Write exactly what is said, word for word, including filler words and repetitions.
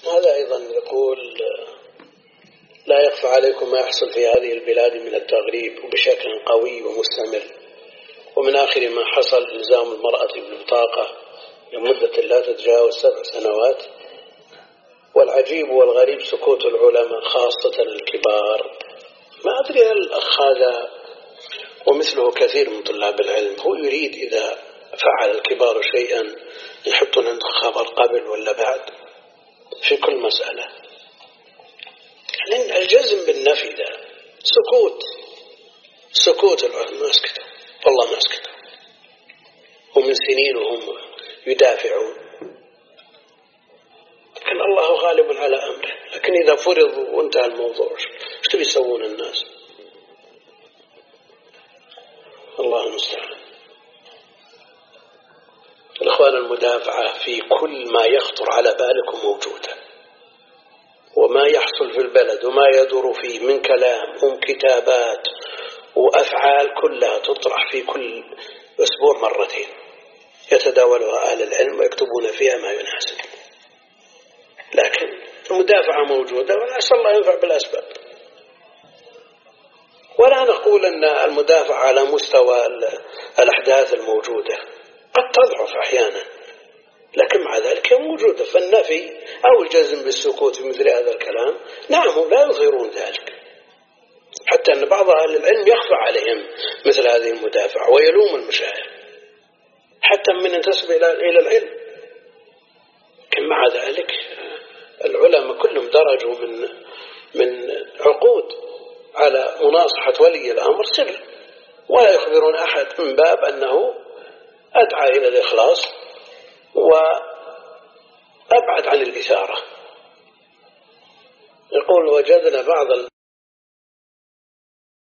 هذا أيضا يقول: لا يخفى عليكم ما يحصل في هذه البلاد من التغريب وبشكل قوي ومستمر، ومن آخر ما حصل إلزام المرأة بالبطاقة لمدة لا تتجاوز سبع سنوات، والعجيب والغريب سكوت العلماء خاصة الكبار. ما أدري هل الأخ هذا ومثله كثير من طلاب العلم هو يريد إذا فعل الكبار شيئا يحطون عنده خبر قبل ولا بعد في كل مسألة؟ لأن الجزم بالنفي ده سكوت سكوت العلماء ما سكتوا، والله ما سكتوا، ومن سنين وهم يدافعون، لكن الله غالب على أمره. لكن إذا فرض وانتهى الموضوع ايش تبي يسوون الناس؟ الله المستعان. الإخوان، المدافعة في كل ما يخطر على بالكم موجودة، وما يحصل في البلد وما يدور فيه من كلام وكتابات وأفعال كلها تطرح في كل أسبوع مرتين يتداولها أهل العلم ويكتبون فيها ما يناسب. لكن المدافعة موجودة، ونسأل الله ينفع بالأسباب. ولا نقول أن المدافعة على مستوى الأحداث الموجودة، قد تضعف أحيانا، لكن مع ذلك موجودة. فالنفي أو الجزم بالسكوت في مثل هذا الكلام نعم هم لا يظهرون ذلك، حتى أن بعض أهل العلم يخفى عليهم مثل هذه المدافعة ويلوم المشايخ حتى من ينتسب إلى العلم. لكن مع ذلك العلماء كلهم درجوا من من عقود على مناصحة ولي الأمر سر، ولا يخبرون أحد من باب أنه أدعى إلى الإخلاص وأبعد عن الإثارة. يقول: وجدنا بعض